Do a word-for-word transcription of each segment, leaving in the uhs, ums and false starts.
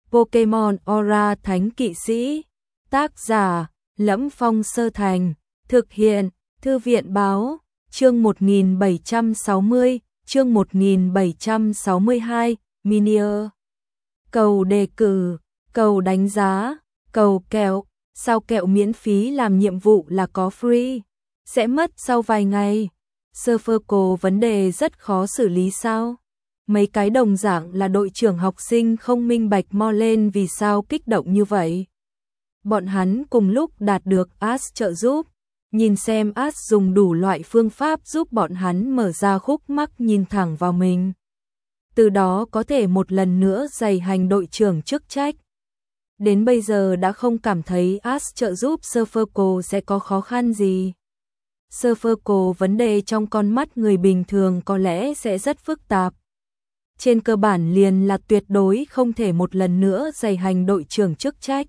Pokemon Aura Thánh Kỵ Sĩ. Tác giả: Lẫm Phong Sơ Thành. Thực hiện: Thư viện Báo. Chương một nghìn bảy trăm sáu mươi, chương một nghìn bảy trăm sáu mươi hai, Minier. Cầu đề cử, cầu đánh giá, cầu kẹo. Sao kẹo miễn phí làm nhiệm vụ là có free? Sẽ mất sau vài ngày. Serverco vấn đề rất khó xử lý sao? Mấy cái đồng dạng là đội trưởng học sinh không minh bạch mo lên vì sao kích động như vậy. Bọn hắn cùng lúc đạt được Ash trợ giúp. Nhìn xem Ash dùng đủ loại phương pháp giúp bọn hắn mở ra khúc mắc nhìn thẳng vào mình. Từ đó có thể một lần nữa giày hành đội trưởng chức trách. Đến bây giờ đã không cảm thấy Ash trợ giúp Serverco sẽ có khó khăn gì. Serverco vấn đề trong con mắt người bình thường có lẽ sẽ rất phức tạp. Trên cơ bản liền là tuyệt đối không thể một lần nữa giày hành đội trưởng chức trách.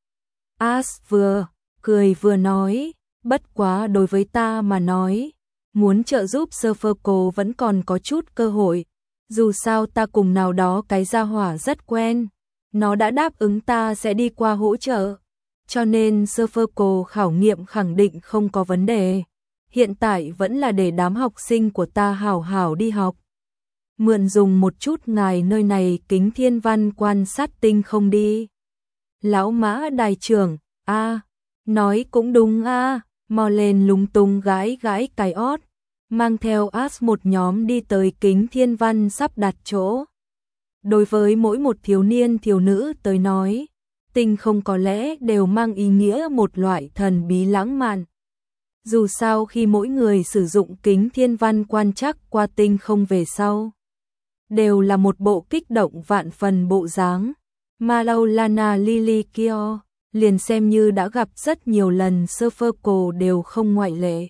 Ash vừa cười vừa nói, bất quá đối với ta mà nói, muốn trợ giúp Serverco vẫn còn có chút cơ hội. Dù sao ta cùng nào đó cái gia hỏa rất quen, nó đã đáp ứng ta sẽ đi qua hỗ trợ, cho nên Serverco khảo nghiệm khẳng định không có vấn đề. Hiện tại vẫn là để đám học sinh của ta hảo hảo đi học. Mượn dùng một chút ngài nơi này kính thiên văn quan sát tinh không đi. Lão Mã đài trưởng, a à, nói cũng đúng a à, mò lên lúng túng gãi gãi cái ót, mang theo Ash một nhóm đi tới kính thiên văn sắp đặt chỗ. Đối với mỗi một thiếu niên thiếu nữ tới nói, tinh không có lẽ đều mang ý nghĩa một loại thần bí lãng mạn. Dù sao khi mỗi người sử dụng kính thiên văn quan trắc qua tinh không về sau, đều là một bộ kích động vạn phần bộ dáng. Maulana Lily Kyo, liền xem như đã gặp rất nhiều lần Serverco đều không ngoại lệ.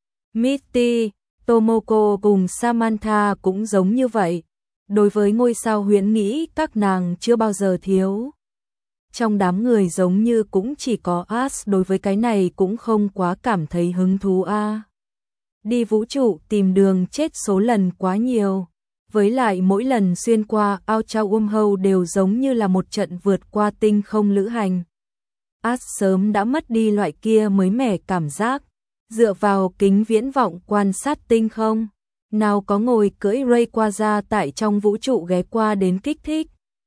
Misty, Tomoko cùng Samantha cũng giống như vậy. Đối với ngôi sao huyễn nghĩ các nàng chưa bao giờ thiếu. Trong đám người giống như cũng chỉ có Ash đối với cái này cũng không quá cảm thấy hứng thú a. À. Đi vũ trụ tìm đường chết số lần quá nhiều. Với lại mỗi lần xuyên qua Outer Wormhole đều giống như là một trận vượt qua tinh không lữ hành. Ash sớm đã mất đi loại kia mới mẻ cảm giác. Dựa vào kính viễn vọng quan sát tinh không, nào có ngồi cưỡi Rayquaza tại trong vũ trụ ghé qua đến kích thích.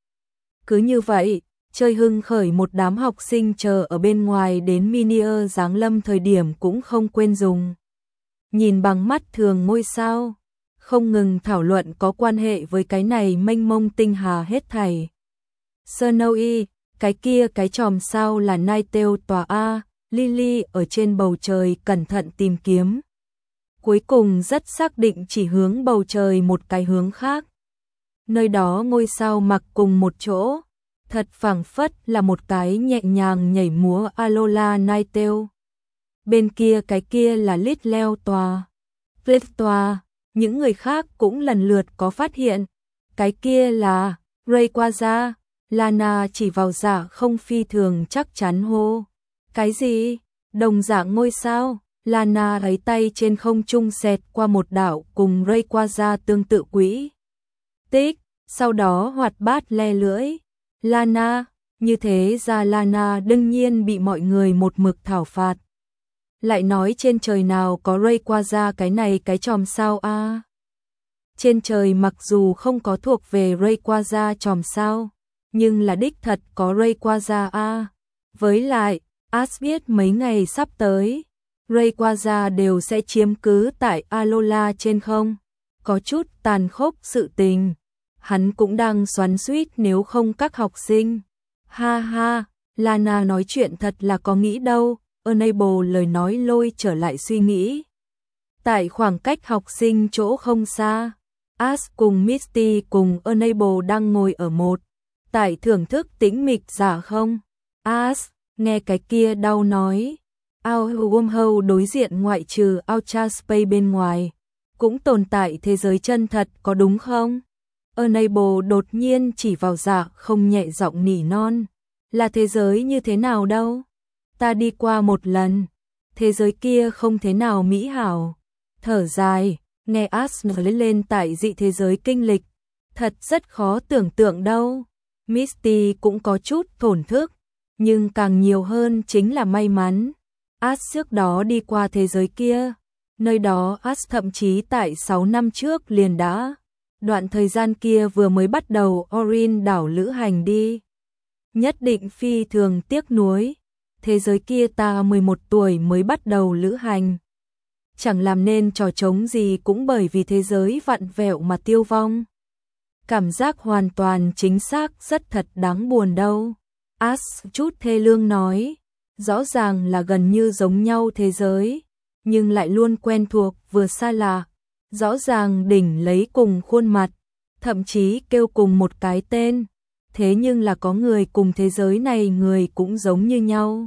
Cứ như vậy, chơi hưng khởi một đám học sinh chờ ở bên ngoài đến Minier giáng lâm thời điểm cũng không quên dùng. Nhìn bằng mắt thường ngôi sao, không ngừng thảo luận có quan hệ với cái này mênh mông tinh hà hết thảy. Snowy, cái kia cái chòm sao là Nighttail tòa A. Lily ở trên bầu trời cẩn thận tìm kiếm. Cuối cùng rất xác định chỉ hướng bầu trời một cái hướng khác. Nơi đó ngôi sao mặc cùng một chỗ. Thật phảng phất là một cái nhẹ nhàng nhảy múa Alola Nighttail. Bên kia cái kia là Little tòa. Flip tòa. Những người khác cũng lần lượt có phát hiện. Cái kia là Rayquaza. Lana chỉ vào dạ không phi thường chắc chắn hô. Cái gì? Đồng dạng ngôi sao? Lana lấy tay trên không trung xẹt qua một đảo cùng Rayquaza tương tự quỹ tích, sau đó hoạt bát le lưỡi. Lana, như thế ra Lana đương nhiên bị mọi người một mực thảo phạt. Lại nói trên trời nào có Rayquaza cái này cái chòm sao a? À? Trên trời mặc dù không có thuộc về Rayquaza chòm sao, nhưng là đích thật có Rayquaza a. À? Với lại Ash biết mấy ngày sắp tới, Rayquaza đều sẽ chiếm cứ tại Alola trên không. Có chút tàn khốc sự tình. Hắn cũng đang xoắn xuýt nếu không các học sinh. Ha ha, Lana nói chuyện thật là có nghĩ đâu. Enable lời nói lôi trở lại suy nghĩ. Tại khoảng cách học sinh chỗ không xa, Ash cùng Misty cùng Enable đang ngồi ở một. Tại thưởng thức tĩnh mịch giả không? Ash nghe cái kia đau nói, Outer Wormhole đối diện ngoại trừ Outer Space bên ngoài, cũng tồn tại thế giới chân thật có đúng không? Enable đột nhiên chỉ vào dạ không nhẹ giọng nỉ non, là thế giới như thế nào đâu? Ta đi qua một lần, thế giới kia không thế nào mỹ hảo. Thở dài, nghe Ash nói lên tại dị thế giới kinh lịch, thật rất khó tưởng tượng đâu. Misty cũng có chút thổn thức, nhưng càng nhiều hơn chính là may mắn. Ash trước đó đi qua thế giới kia, nơi đó Ash thậm chí tại sáu năm trước liền đã. Đoạn thời gian kia vừa mới bắt đầu Orin đảo lữ hành đi. Nhất định phi thường tiếc nuối. Thế giới kia ta mười một tuổi mới bắt đầu lữ hành. Chẳng làm nên trò trống gì cũng bởi vì thế giới vặn vẹo mà tiêu vong. Cảm giác hoàn toàn chính xác rất thật đáng buồn đâu. Ash chút thê lương nói. Rõ ràng là gần như giống nhau thế giới, nhưng lại luôn quen thuộc vừa xa lạ. Rõ ràng đỉnh lấy cùng khuôn mặt, thậm chí kêu cùng một cái tên. Thế nhưng là có người cùng thế giới này người cũng giống như nhau.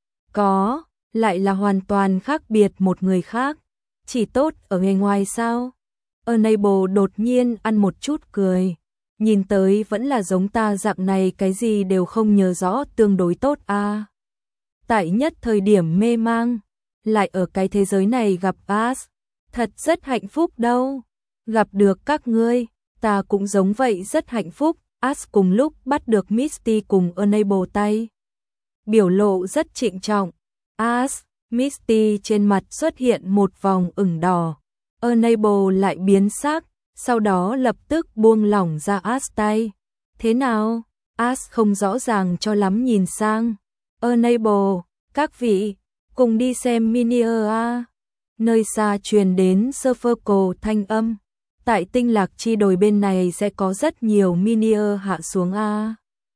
Có, lại là hoàn toàn khác biệt một người khác. Chỉ tốt ở người ngoài sao? Unable đột nhiên ăn một chút cười. Nhìn tới vẫn là giống ta dạng này cái gì đều không nhớ rõ tương đối tốt à. Tại nhất thời điểm mê mang, lại ở cái thế giới này gặp Ash. Thật rất hạnh phúc đâu. Gặp được các ngươi, ta cũng giống vậy rất hạnh phúc. Ash cùng lúc bắt được Misty cùng Unable tay. Biểu lộ rất trịnh trọng. Ash, Misty trên mặt xuất hiện một vòng ửng đỏ. Unable lại biến sắc, sau đó lập tức buông lỏng ra Ash tay. Thế nào? Ash không rõ ràng cho lắm nhìn sang. Unable, các vị, cùng đi xem Minier a. Nơi xa truyền đến Surferco thanh âm. Tại tinh lạc chi đồi bên này sẽ có rất nhiều Minier hạ xuống a.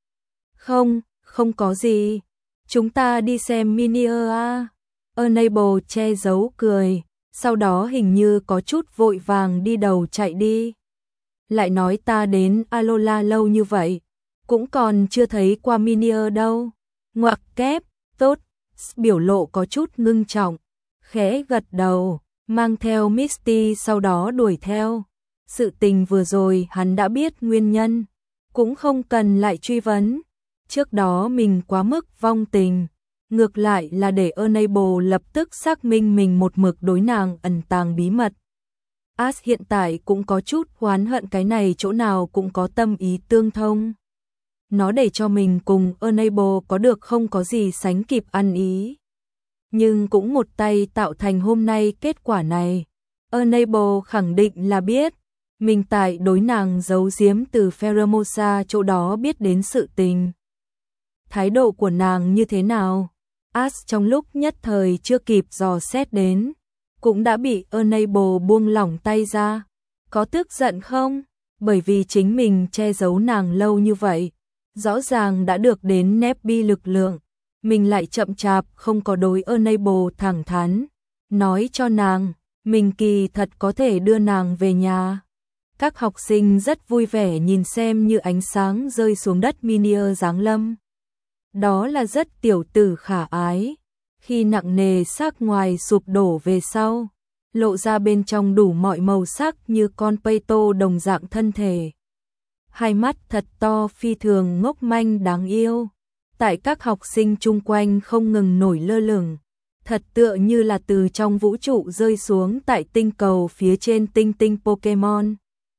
Không, không có gì. Chúng ta đi xem Minier a. Unable che giấu cười, sau đó hình như có chút vội vàng đi đầu chạy đi. Lại nói ta đến Alola lâu như vậy, cũng còn chưa thấy qua Minier đâu. Ngoặc kép, tốt, biểu lộ có chút ngưng trọng, khẽ gật đầu, mang theo Misty sau đó đuổi theo. Sự tình vừa rồi hắn đã biết nguyên nhân, cũng không cần lại truy vấn. Trước đó mình quá mức vong tình, ngược lại là để Unable lập tức xác minh mình một mực đối nàng ẩn tàng bí mật. Ash hiện tại cũng có chút oán hận cái này chỗ nào cũng có tâm ý tương thông. Nó để cho mình cùng Unable có được không có gì sánh kịp ăn ý. Nhưng cũng một tay tạo thành hôm nay kết quả này. Unable khẳng định là biết, mình tại đối nàng giấu giếm từ Pheromosa chỗ đó biết đến sự tình. Thái độ của nàng như thế nào? Ash trong lúc nhất thời chưa kịp dò xét đến, cũng đã bị Unable buông lỏng tay ra. Có tức giận không? Bởi vì chính mình che giấu nàng lâu như vậy, rõ ràng đã được đến Nebby lực lượng, mình lại chậm chạp không có đối Unable thẳng thắn, nói cho nàng, mình kỳ thật có thể đưa nàng về nhà. Các học sinh rất vui vẻ nhìn xem như ánh sáng rơi xuống đất Minier giáng lâm. Đó là rất tiểu tử khả ái, khi nặng nề xác ngoài sụp đổ về sau, lộ ra bên trong đủ mọi màu sắc như con Peito đồng dạng thân thể. Hai mắt thật to phi thường ngốc manh đáng yêu, tại các học sinh chung quanh không ngừng nổi lơ lửng, thật tựa như là từ trong vũ trụ rơi xuống tại tinh cầu phía trên tinh tinh Pokemon.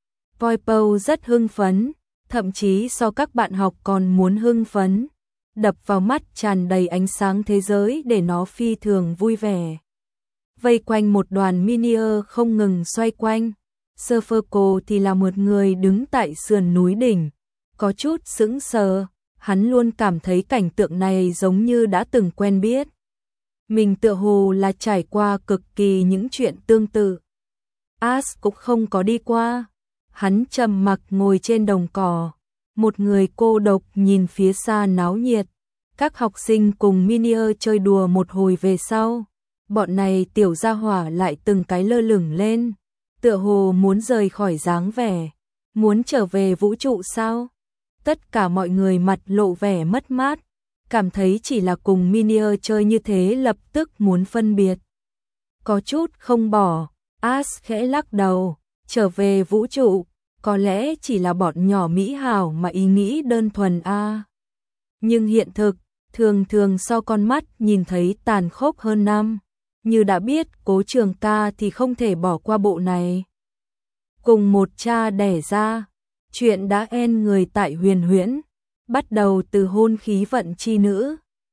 Poipo rất hưng phấn, thậm chí so các bạn học còn muốn hưng phấn, đập vào mắt tràn đầy ánh sáng thế giới để nó phi thường vui vẻ. Vây quanh một đoàn Minier không ngừng xoay quanh, Surferco thì là một người đứng tại sườn núi đỉnh, có chút sững sờ, hắn luôn cảm thấy cảnh tượng này giống như đã từng quen biết. Mình tựa hồ là trải qua cực kỳ những chuyện tương tự. Ash cũng không có đi qua. Hắn trầm mặc ngồi trên đồng cỏ, một người cô độc nhìn phía xa náo nhiệt. Các học sinh cùng Minier chơi đùa một hồi về sau, bọn này tiểu gia hỏa lại từng cái lơ lửng lên, tựa hồ muốn rời khỏi dáng vẻ, muốn trở về vũ trụ sao? Tất cả mọi người mặt lộ vẻ mất mát, cảm thấy chỉ là cùng Minier chơi như thế lập tức muốn phân biệt. Có chút không bỏ, Ash khẽ lắc đầu. Trở về vũ trụ, có lẽ chỉ là bọn nhỏ mỹ hảo mà ý nghĩ đơn thuần a. À. Nhưng hiện thực, thường thường so con mắt nhìn thấy tàn khốc hơn năm. Như đã biết Cố Trường Ca thì không thể bỏ qua bộ này. Cùng một cha đẻ ra, chuyện đã en người tại huyền huyễn, bắt đầu từ hôn khí vận chi nữ,